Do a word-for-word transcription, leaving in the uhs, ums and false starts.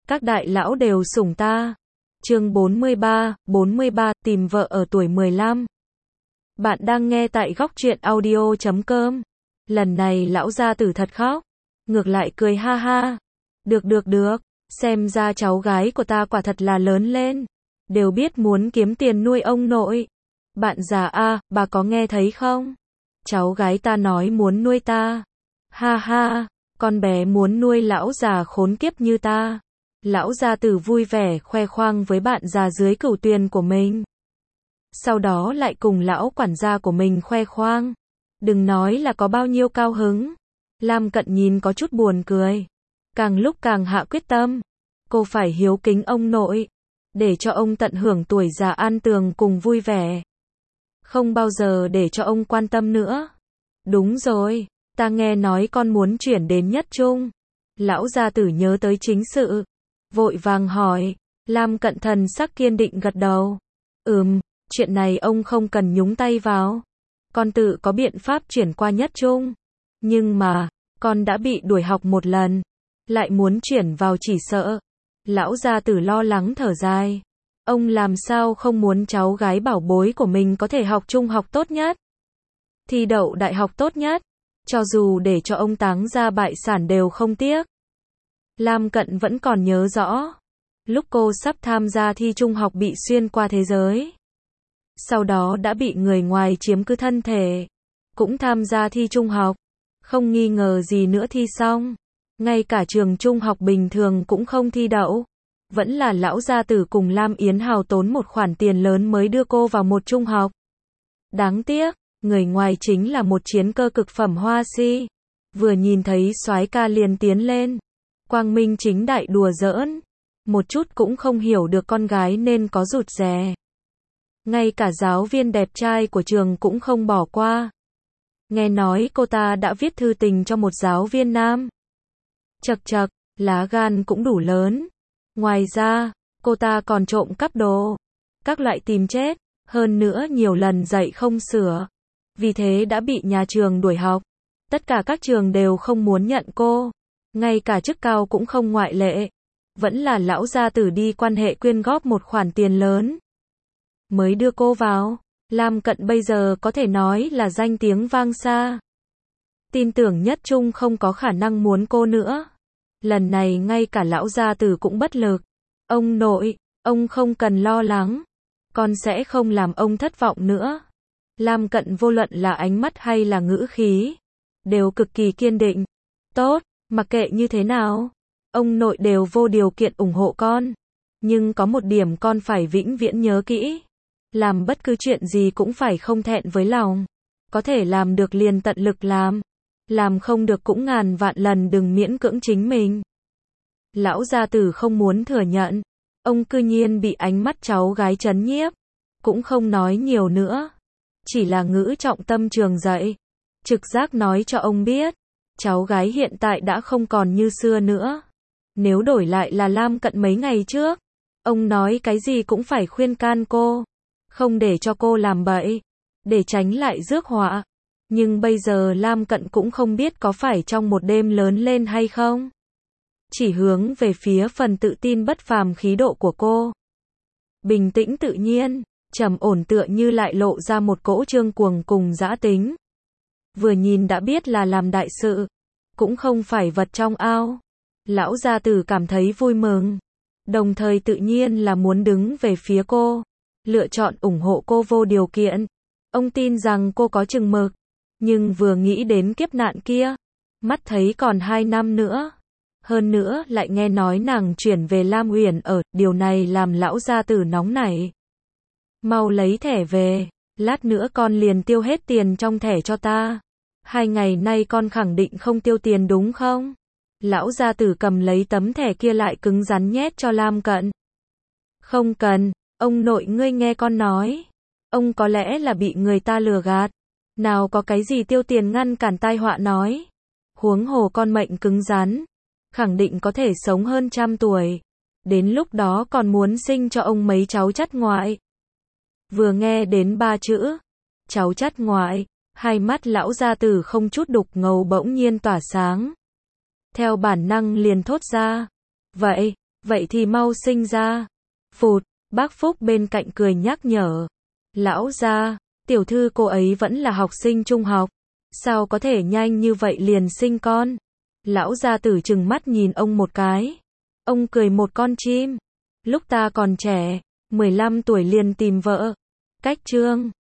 các đại lão đều sủng ta. Chương bốn mươi ba, bốn mươi ba, tìm vợ ở tuổi mười lăm. Bạn đang nghe tại góc truyện audio chấm com. Lần này lão gia tử thật khóc, ngược lại cười ha ha. Được được được, xem ra cháu gái của ta quả thật là lớn lên, đều biết muốn kiếm tiền nuôi ông nội. Bạn già a, bà có nghe thấy không? Cháu gái ta nói muốn nuôi ta. Ha ha, con bé muốn nuôi lão già khốn kiếp như ta. Lão gia tử vui vẻ khoe khoang với bạn già dưới cửu tuyền của mình. Sau đó lại cùng lão quản gia của mình khoe khoang. Đừng nói là có bao nhiêu cao hứng. Lam Cận nhìn có chút buồn cười. Càng lúc càng hạ quyết tâm. Cô phải hiếu kính ông nội, để cho ông tận hưởng tuổi già an tường cùng vui vẻ. Không bao giờ để cho ông quan tâm nữa. Đúng rồi, ta nghe nói con muốn chuyển đến Nhất Trung. Lão gia tử nhớ tới chính sự, vội vàng hỏi. Lam Cận thần sắc kiên định gật đầu. Ừm, chuyện này ông không cần nhúng tay vào. Con tự có biện pháp chuyển qua Nhất Trung. Nhưng mà, con đã bị đuổi học một lần, lại muốn chuyển vào chỉ sợ. Lão gia tử lo lắng thở dài. Ông làm sao không muốn cháu gái bảo bối của mình có thể học trung học tốt nhất, thi đậu đại học tốt nhất, cho dù để cho ông táng ra bại sản đều không tiếc. Lam Cận vẫn còn nhớ rõ, lúc cô sắp tham gia thi trung học bị xuyên qua thế giới, sau đó đã bị người ngoài chiếm cứ thân thể, cũng tham gia thi trung học, không nghi ngờ gì nữa thi xong, ngay cả trường trung học bình thường cũng không thi đậu. Vẫn là lão gia tử cùng Lam Yến hào tốn một khoản tiền lớn mới đưa cô vào một trung học. Đáng tiếc, người ngoài chính là một chiến cơ cực phẩm hoa si. Vừa nhìn thấy soái ca liền tiến lên, quang minh chính đại đùa giỡn, một chút cũng không hiểu được con gái nên có rụt rè. Ngay cả giáo viên đẹp trai của trường cũng không bỏ qua. Nghe nói cô ta đã viết thư tình cho một giáo viên nam. Chậc chậc, lá gan cũng đủ lớn. Ngoài ra, cô ta còn trộm cắp đồ, các loại tìm chết, hơn nữa nhiều lần dạy không sửa. Vì thế đã bị nhà trường đuổi học. Tất cả các trường đều không muốn nhận cô, ngay cả chức cao cũng không ngoại lệ. Vẫn là lão gia tử đi quan hệ quyên góp một khoản tiền lớn, mới đưa cô vào. Lam Cận bây giờ có thể nói là danh tiếng vang xa. Tin tưởng Nhất Trung không có khả năng muốn cô nữa. Lần này ngay cả lão gia tử cũng bất lực. Ông nội, ông không cần lo lắng. Con sẽ không làm ông thất vọng nữa. Lam Cận vô luận là ánh mắt hay là ngữ khí, đều cực kỳ kiên định. Tốt, mặc kệ như thế nào, ông nội đều vô điều kiện ủng hộ con. Nhưng có một điểm con phải vĩnh viễn nhớ kỹ. Làm bất cứ chuyện gì cũng phải không thẹn với lòng. Có thể làm được liền tận lực làm. Làm không được cũng ngàn vạn lần đừng miễn cưỡng chính mình. Lão gia tử không muốn thừa nhận. Ông cư nhiên bị ánh mắt cháu gái chấn nhiếp. Cũng không nói nhiều nữa. Chỉ là ngữ trọng tâm trường dạy. Trực giác nói cho ông biết. Cháu gái hiện tại đã không còn như xưa nữa. Nếu đổi lại là Lam Cận mấy ngày trước, ông nói cái gì cũng phải khuyên can cô. Không để cho cô làm bậy. Để tránh lại rước họa. Nhưng bây giờ Lam Cận cũng không biết có phải trong một đêm lớn lên hay không. Chỉ hướng về phía phần tự tin bất phàm khí độ của cô. Bình tĩnh tự nhiên, trầm ổn tựa như lại lộ ra một cỗ trương cuồng cùng dã tính. Vừa nhìn đã biết là làm đại sự, cũng không phải vật trong ao. Lão gia tử cảm thấy vui mừng, đồng thời tự nhiên là muốn đứng về phía cô, lựa chọn ủng hộ cô vô điều kiện. Ông tin rằng cô có chừng mực. Nhưng vừa nghĩ đến kiếp nạn kia, mắt thấy còn hai năm nữa. Hơn nữa lại nghe nói nàng chuyển về Lam Uyển ở, điều này làm lão gia tử nóng nảy. Mau lấy thẻ về, lát nữa con liền tiêu hết tiền trong thẻ cho ta. Hai ngày nay con khẳng định không tiêu tiền đúng không? Lão gia tử cầm lấy tấm thẻ kia lại cứng rắn nhét cho Lam Cận. Không cần, ông nội ngươi nghe con nói. Ông có lẽ là bị người ta lừa gạt. Nào có cái gì tiêu tiền ngăn cản tai họa nói. Huống hồ con mệnh cứng rắn, khẳng định có thể sống hơn trăm tuổi. Đến lúc đó còn muốn sinh cho ông mấy cháu chắt ngoại. Vừa nghe đến ba chữ, cháu chắt ngoại, hai mắt lão gia tử không chút đục ngầu bỗng nhiên tỏa sáng. Theo bản năng liền thốt ra, vậy, Vậy thì mau sinh ra. Phụt, bác Phúc bên cạnh cười nhắc nhở. Lão gia, tiểu thư cô ấy vẫn là học sinh trung học. Sao có thể nhanh như vậy liền sinh con? Lão gia tử trừng mắt nhìn ông một cái. Ông cười một con chim. Lúc ta còn trẻ, mười lăm tuổi liền tìm vợ. Cách chương